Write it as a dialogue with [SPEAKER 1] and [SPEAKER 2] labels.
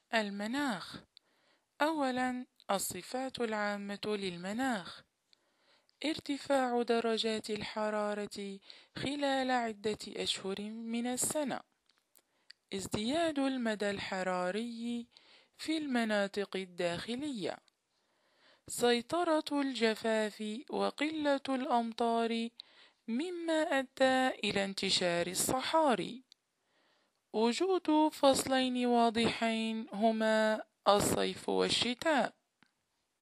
[SPEAKER 1] المناخ. أولاً، الصفات العامة للمناخ: ارتفاع درجات الحرارة خلال عدة أشهر من السنة، ازدياد المدى الحراري في المناطق الداخلية، سيطرة الجفاف وقلة الأمطار مما أدى إلى انتشار الصحاري، وجود فصلين واضحين هما الصيف والشتاء.